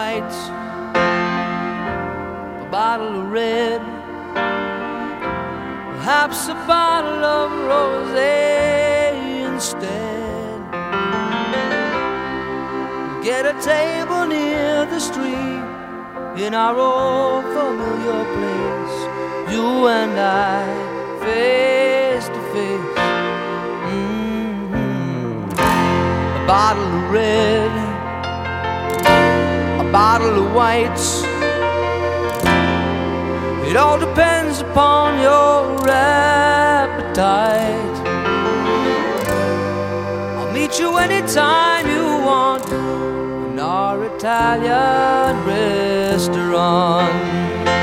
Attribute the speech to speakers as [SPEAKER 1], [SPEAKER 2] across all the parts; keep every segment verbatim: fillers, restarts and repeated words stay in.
[SPEAKER 1] white, a bottle of red, perhaps a bottle of rosé instead. Get a table near the stream in our old familiar place, you and I, face to face. Mm-hmm. A bottle of red, a bottle of whites. It all depends upon your appetite. I'll meet you anytime you want in our Italian restaurant.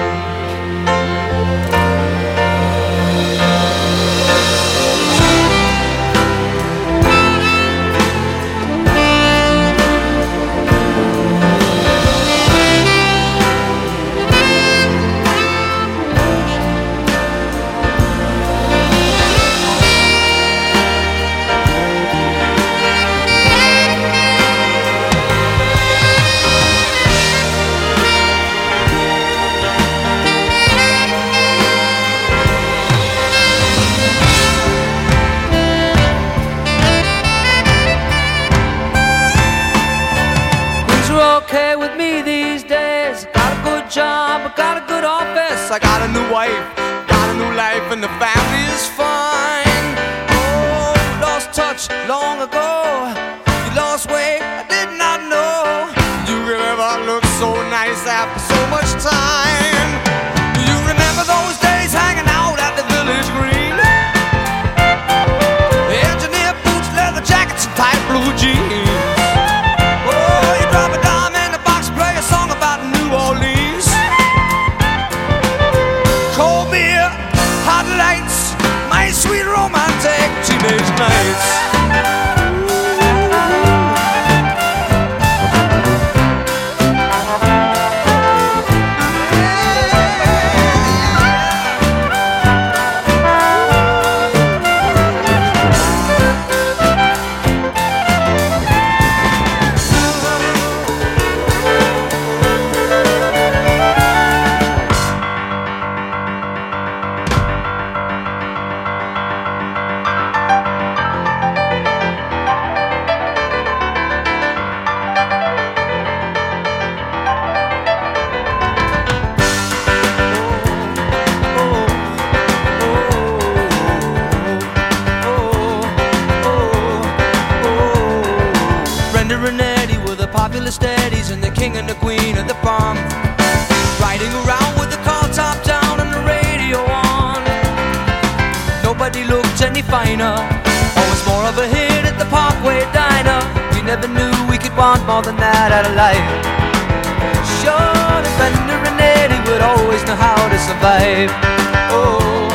[SPEAKER 1] Okay with me these days. Got a good job, I got a good office, I got a new wife, got a new life, and the family is fine. Oh, lost touch long ago. You lost weight, I did not know you could ever look so nice after so much time. Do you remember those days hanging out at the Village Green? Engineer boots, leather jackets, and tight blue jeans. Sweet romantic teenage nights. Popular steadies and the king and the queen of the palm, riding around with the car top down and the radio on. Nobody looked any finer, always more of a hit at the Parkway Diner. We never knew we could want more than that out of life. Sure, the Brenda and Eddie would always know how to survive. Oh,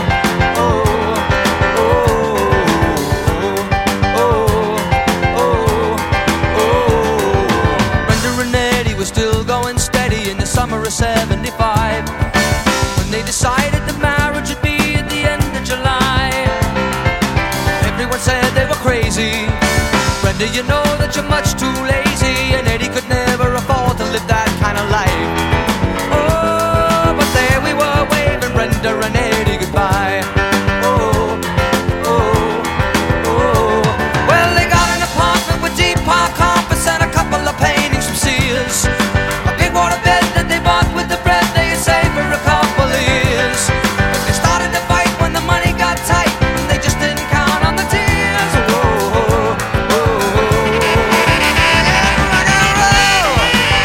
[SPEAKER 1] summer of seventy-five, when they decided the marriage would be at the end of July. Everyone said they were crazy. Brenda, you know that you're much too lazy, and Eddie could never afford to live that kind of life. Oh, but there we were waving Brenda and Eddie goodbye. Oh, oh, oh. Well, they got an apartment with deep park carpets and a couple of paintings from Sears. A big water bed with the bread they had saved for a couple of years. But they started to fight when the money got tight, and they just didn't count on the tears. Oh, oh, oh, oh. Rock and roll.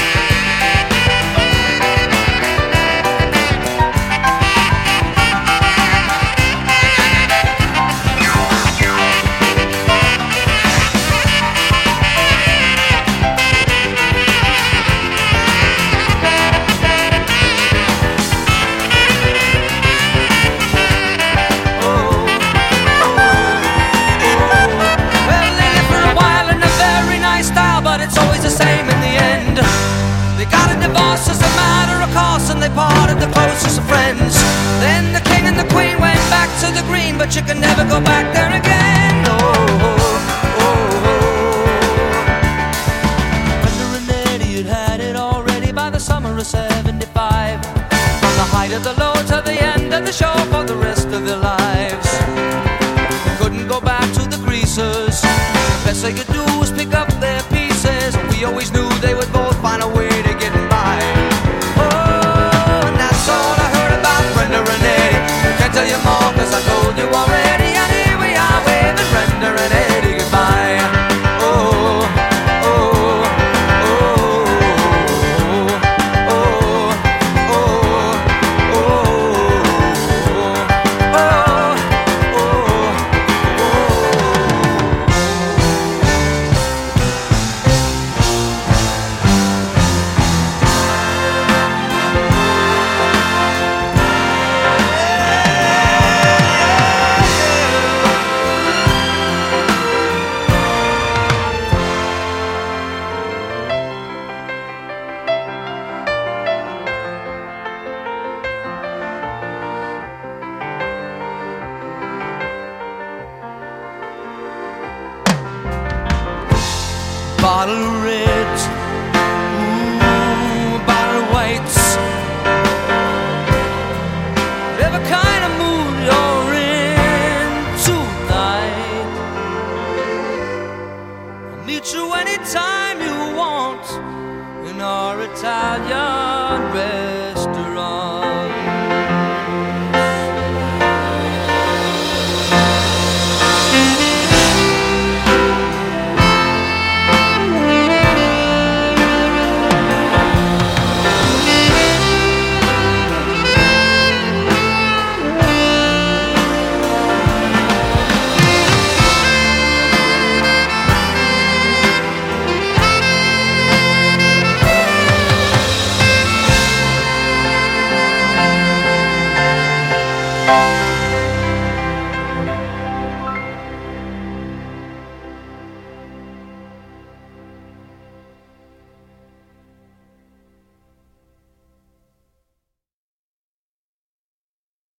[SPEAKER 1] And they parted the closest of friends. Then the king and the queen went back to the green, but you can never go back there again. Oh, oh, oh, oh. Brenda and Eddie had had it already the summer of seventy-five. From the height of the low to the end of the show for the rest of their lives. They couldn't go back to the greasers. The best they could do was pick up their pieces. We always knew they would both find a way to get by. Oh, and that's all I heard about Brenda and Eddie. Can't tell you more cause I told you already. And here we are waving Brenda and Eddie goodbye. Oh, oh, oh, oh, oh, oh, oh, bottle of reds, ooh, bottle of whites. Whatever kind of mood you're in tonight, I'll meet you anytime you want in our Italian red.